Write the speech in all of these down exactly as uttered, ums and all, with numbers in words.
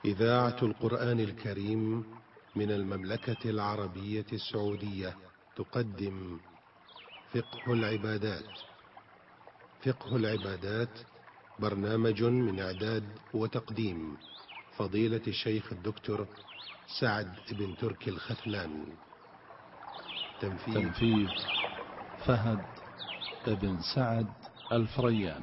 إذاعة القرآن الكريم من المملكة العربية السعودية تقدم فقه العبادات. فقه العبادات برنامج من إعداد وتقديم فضيلة الشيخ الدكتور سعد بن تركي الختلان. تنفيذ, تنفيذ فهد بن سعد الفريان.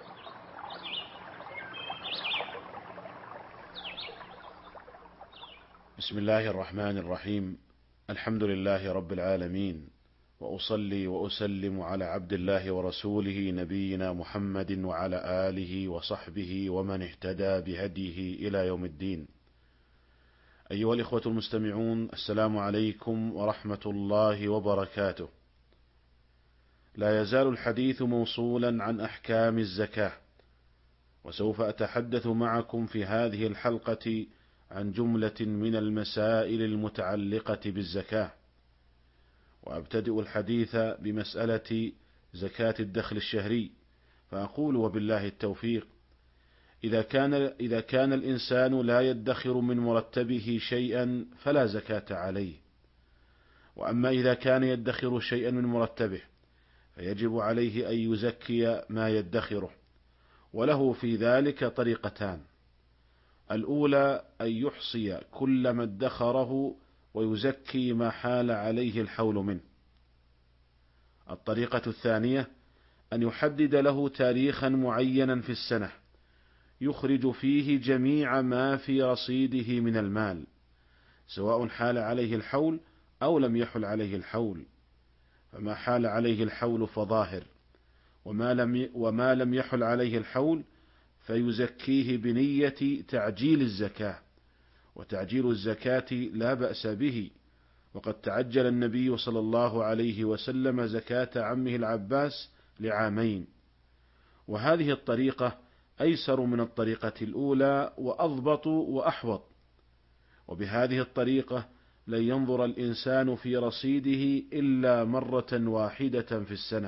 بسم الله الرحمن الرحيم. الحمد لله رب العالمين، وأصلي وأسلم على عبد الله ورسوله نبينا محمد وعلى آله وصحبه ومن اهتدى بهديه إلى يوم الدين. أيها الإخوة المستمعون، السلام عليكم ورحمة الله وبركاته. لا يزال الحديث موصولا عن أحكام الزكاة، وسوف أتحدث معكم في هذه الحلقة عن جملة من المسائل المتعلقة بالزكاة، وأبتدئ الحديث بمسألة زكاة الدخل الشهري، فأقول وبالله التوفيق: إذا كان, إذا كان الإنسان لا يدخر من مرتبه شيئا فلا زكاة عليه، وأما إذا كان يدخر شيئا من مرتبه فيجب عليه أن يزكي ما يدخره، وله في ذلك طريقتان: الأولى أن يحصي كل ما ادخره ويزكي ما حال عليه الحول منه. الطريقة الثانية أن يحدد له تاريخا معينا في السنة يخرج فيه جميع ما في رصيده من المال، سواء حال عليه الحول أو لم يحل عليه الحول، فما حال عليه الحول فظاهر، وما لم وما لم يحل عليه الحول فيزكيه بنية تعجيل الزكاة، وتعجيل الزكاة لا بأس به، وقد تعجل النبي صلى الله عليه وسلم زكاة عمه العباس لعامين، وهذه الطريقة أيسر من الطريقة الأولى وأضبط وأحوط. وبهذه الطريقة لن ينظر الإنسان في رصيده إلا مرة واحدة في السنة.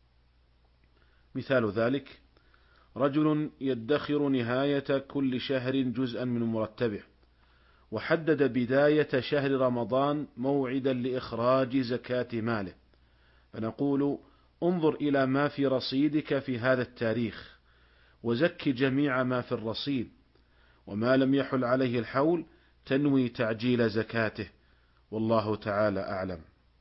مثال ذلك: رجل يدخر نهاية كل شهر جزءا من مرتبه، وحدد بداية شهر رمضان موعدا لإخراج زكاة ماله، فنقول: انظر إلى ما في رصيدك في هذا التاريخ وزك جميع ما في الرصيد، وما لم يحل عليه الحول تنوي تعجيل زكاته، والله تعالى أعلم.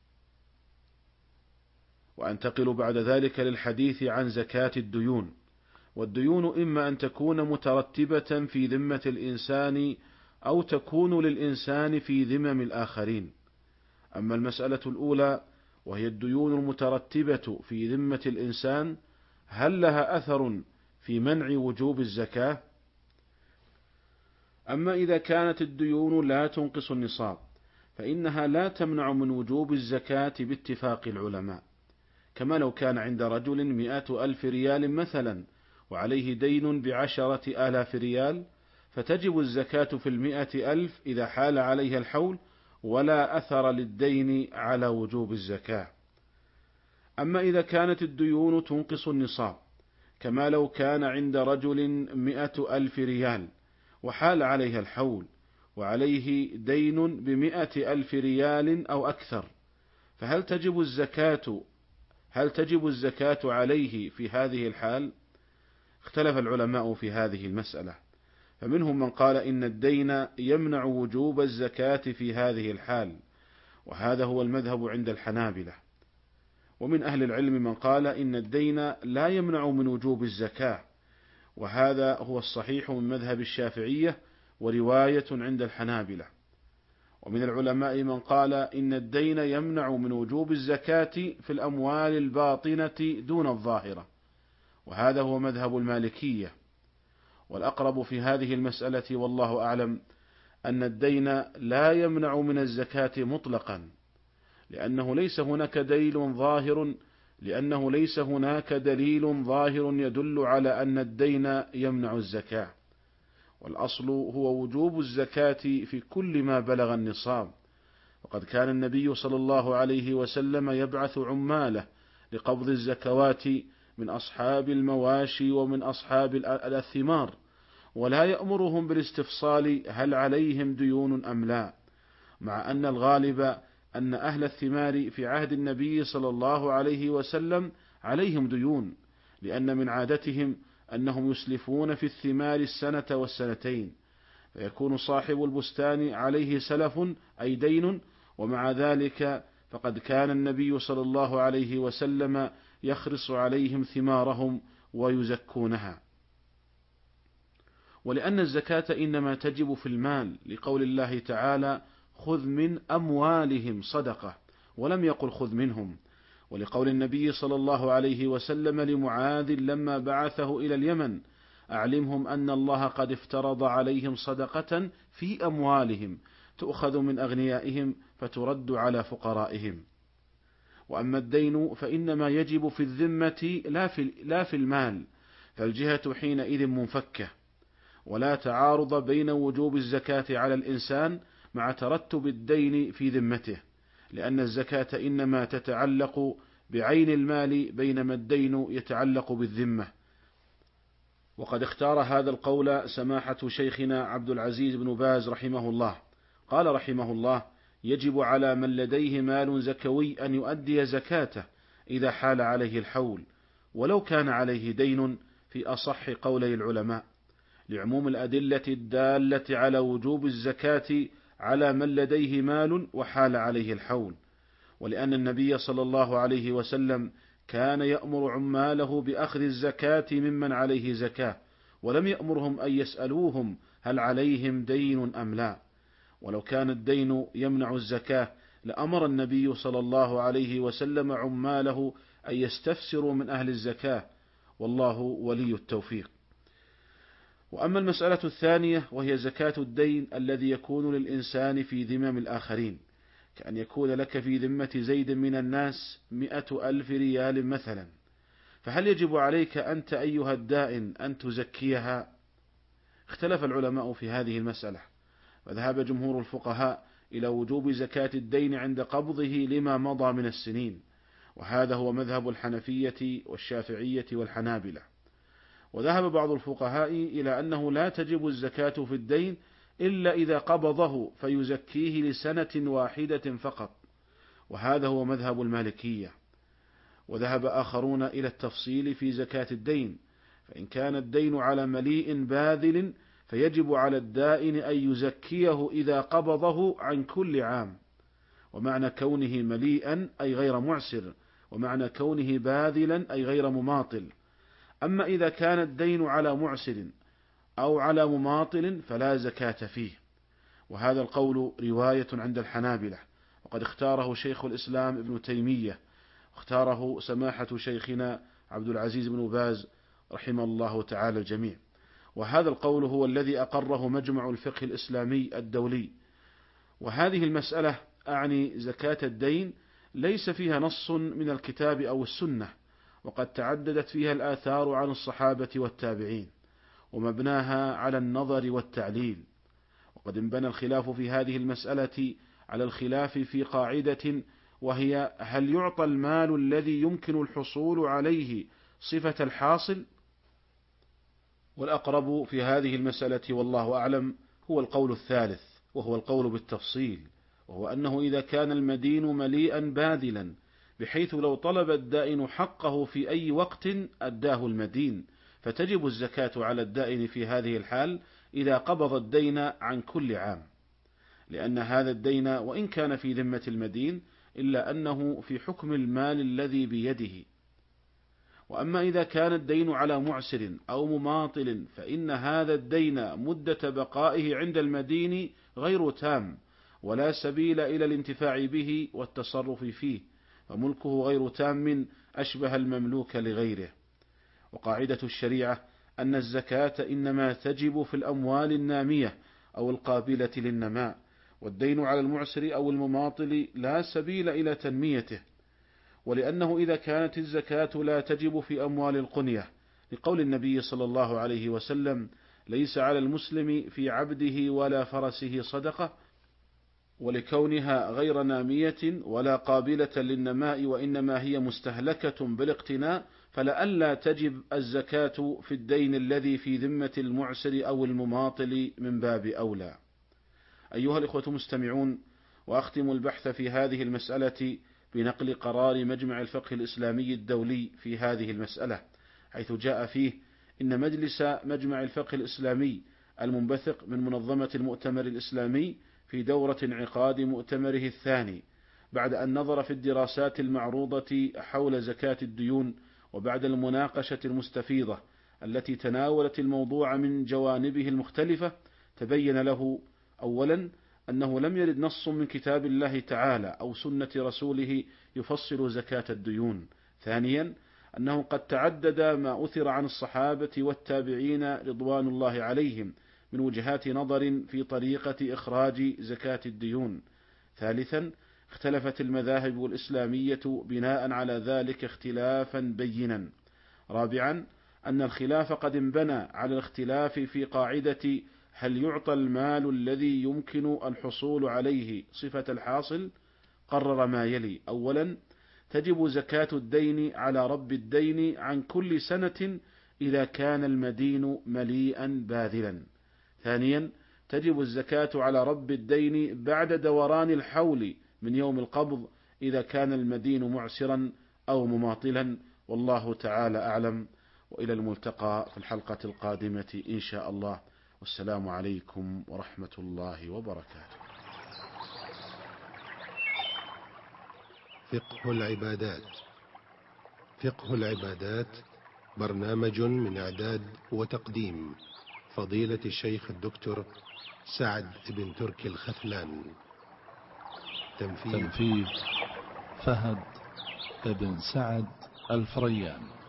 وأنتقل بعد ذلك للحديث عن زكاة الديون. والديون إما أن تكون مترتبة في ذمة الإنسان أو تكون للإنسان في ذمم الآخرين. أما المسألة الأولى وهي الديون المترتبة في ذمة الإنسان، هل لها أثر في منع وجوب الزكاة؟ أما إذا كانت الديون لا تنقص النصاب فإنها لا تمنع من وجوب الزكاة باتفاق العلماء، كما لو كان عند رجل مئة ألف ريال مثلا وعليه دين بعشرة آلاف ريال، فتجب الزكاة في المئة ألف إذا حال عليها الحول، ولا أثر للدين على وجوب الزكاة. أما إذا كانت الديون تنقص النصاب، كما لو كان عند رجل مئة ألف ريال وحال عليها الحول وعليه دين بمئة ألف ريال أو أكثر، فهل تجب الزكاة هل تجب الزكاة عليه في هذه الحال؟ اختلف العلماء في هذه المسألة، فمنهم من قال إن الدين يمنع وجوب الزكاة في هذه الحال، وهذا هو المذهب عند الحنابلة. ومن أهل العلم من قال إن الدين لا يمنع من وجوب الزكاة، وهذا هو الصحيح من مذهب الشافعية ورواية عند الحنابلة. ومن العلماء من قال إن الدين يمنع من وجوب الزكاة في الأموال الباطنة دون الظاهرة، وهذا هو مذهب المالكية. والأقرب في هذه المسألة والله أعلم أن الدين لا يمنع من الزكاة مطلقا، لأنه ليس هناك دليل ظاهر لأنه ليس هناك دليل ظاهر يدل على أن الدين يمنع الزكاة، والأصل هو وجوب الزكاة في كل ما بلغ النصاب. وقد كان النبي صلى الله عليه وسلم يبعث عماله لقبض الزكوات من أصحاب المواشي ومن أصحاب الثمار، ولا يأمرهم بالاستفصال هل عليهم ديون أم لا، مع أن الغالب أن أهل الثمار في عهد النبي صلى الله عليه وسلم عليهم ديون، لأن من عادتهم أنهم يسلفون في الثمار السنة والسنتين، فيكون صاحب البستان عليه سلف أي دين، ومع ذلك فقد كان النبي صلى الله عليه وسلم يخرص عليهم ثمارهم ويزكونها. ولأن الزكاة إنما تجب في المال، لقول الله تعالى خذ من أموالهم صدقة، ولم يقل خذ منهم، ولقول النبي صلى الله عليه وسلم لمعاذ لما بعثه إلى اليمن أعلمهم أن الله قد افترض عليهم صدقة في أموالهم تؤخذ من أغنيائهم فترد على فقرائهم. وأما الدين فإنما يجب في الذمة لا في, لا في المال، فالجهة حينئذ منفكة، ولا تعارض بين وجوب الزكاة على الإنسان مع ترتب الدين في ذمته، لأن الزكاة إنما تتعلق بعين المال بينما الدين يتعلق بالذمة. وقد اختار هذا القول سماحة شيخنا عبد العزيز بن باز رحمه الله، قال رحمه الله يجب على من لديه مال زكوي أن يؤدي زكاته إذا حال عليه الحول، ولو كان عليه دين في أصح قولي العلماء، لعموم الأدلة الدالة على وجوب الزكاة على من لديه مال وحال عليه الحول، ولأن النبي صلى الله عليه وسلم كان يأمر عماله بأخذ الزكاة ممن عليه زكاة، ولم يأمرهم أن يسألوهم هل عليهم دين أم لا، ولو كان الدين يمنع الزكاة لأمر النبي صلى الله عليه وسلم عماله أن يستفسروا من أهل الزكاة، والله ولي التوفيق. وأما المسألة الثانية وهي زكاة الدين الذي يكون للإنسان في ذمم الآخرين، كأن يكون لك في ذمة زيد من الناس مئة ألف ريال مثلا، فهل يجب عليك أنت أيها الدائن أن تزكيها؟ اختلف العلماء في هذه المسألة، وذهب جمهور الفقهاء إلى وجوب زكاة الدين عند قبضه لما مضى من السنين، وهذا هو مذهب الحنفية والشافعية والحنابلة. وذهب بعض الفقهاء إلى أنه لا تجب الزكاة في الدين إلا إذا قبضه فيزكيه لسنة واحدة فقط، وهذا هو مذهب المالكية. وذهب آخرون إلى التفصيل في زكاة الدين، فإن كان الدين على مليء باذل فيجب على الدائن أن يزكيه إذا قبضه عن كل عام، ومعنى كونه مليئا أي غير معسر، ومعنى كونه باذلا أي غير مماطل. أما إذا كان الدين على معسر أو على مماطل فلا زكاة فيه، وهذا القول رواية عند الحنابلة، وقد اختاره شيخ الإسلام ابن تيمية، واختاره سماحة شيخنا عبد العزيز بن باز رحمه الله تعالى الجميع، وهذا القول هو الذي أقره مجمع الفقه الإسلامي الدولي. وهذه المسألة أعني زكاة الدين ليس فيها نص من الكتاب أو السنة، وقد تعددت فيها الآثار عن الصحابة والتابعين، ومبناها على النظر والتعليل. وقد انبنى الخلاف في هذه المسألة على الخلاف في قاعدة، وهي هل يعطى المال الذي يمكن الحصول عليه صفة الحاصل؟ والأقرب في هذه المسألة والله أعلم هو القول الثالث، وهو القول بالتفصيل، وهو أنه إذا كان المدين مليئا باذلا بحيث لو طلب الدائن حقه في أي وقت أداه المدين، فتجب الزكاة على الدائن في هذه الحال إذا قبض الدين عن كل عام، لأن هذا الدين وإن كان في ذمة المدين إلا أنه في حكم المال الذي بيده. وأما إذا كان الدين على معسر أو مماطل فإن هذا الدين مدة بقائه عند المدين غير تام، ولا سبيل إلى الانتفاع به والتصرف فيه، فملكه غير تام أشبه المملوك لغيره. وقاعدة الشريعة أن الزكاة إنما تجب في الأموال النامية أو القابلة للنماء، والدين على المعسر أو المماطل لا سبيل إلى تنميته. ولأنه إذا كانت الزكاة لا تجب في أموال القنية، لقول النبي صلى الله عليه وسلم ليس على المسلم في عبده ولا فرسه صدقة، ولكونها غير نامية ولا قابلة للنماء وإنما هي مستهلكة بالاقتناء، فلئلا تجب الزكاة في الدين الذي في ذمة المعسر أو المماطل من باب أولى. أيها الإخوة المستمعون، وأختم البحث في هذه المسألة بنقل قرار مجمع الفقه الإسلامي الدولي في هذه المسألة، حيث جاء فيه إن مجلس مجمع الفقه الإسلامي المنبثق من منظمة المؤتمر الإسلامي في دورة انعقاد مؤتمره الثاني، بعد أن نظر في الدراسات المعروضة حول زكاة الديون، وبعد المناقشة المستفيضة التي تناولت الموضوع من جوانبه المختلفة، تبين له أولا أنه لم يرد نص من كتاب الله تعالى أو سنة رسوله يفصل زكاة الديون. ثانيا أنه قد تعدد ما أثر عن الصحابة والتابعين رضوان الله عليهم من وجهات نظر في طريقة إخراج زكاة الديون. ثالثا اختلفت المذاهب الإسلامية بناء على ذلك اختلافا بينا. رابعا أن الخلاف قد انبنى على الاختلاف في قاعدة هل يعطى المال الذي يمكن الحصول عليه صفة الحاصل. قرر ما يلي: أولا تجب زكاة الدين على رب الدين عن كل سنة إذا كان المدين مليئا باذلا. ثانيا تجب الزكاة على رب الدين بعد دوران الحول من يوم القبض إذا كان المدين معسرا أو مماطلا، والله تعالى أعلم. وإلى الملتقى في الحلقة القادمة إن شاء الله، والسلام عليكم ورحمة الله وبركاته. فقه العبادات. فقه العبادات برنامج من إعداد وتقديم فضيلة الشيخ الدكتور سعد بن تركي الخثلان. تنفيذ فهد بن سعد الفريان.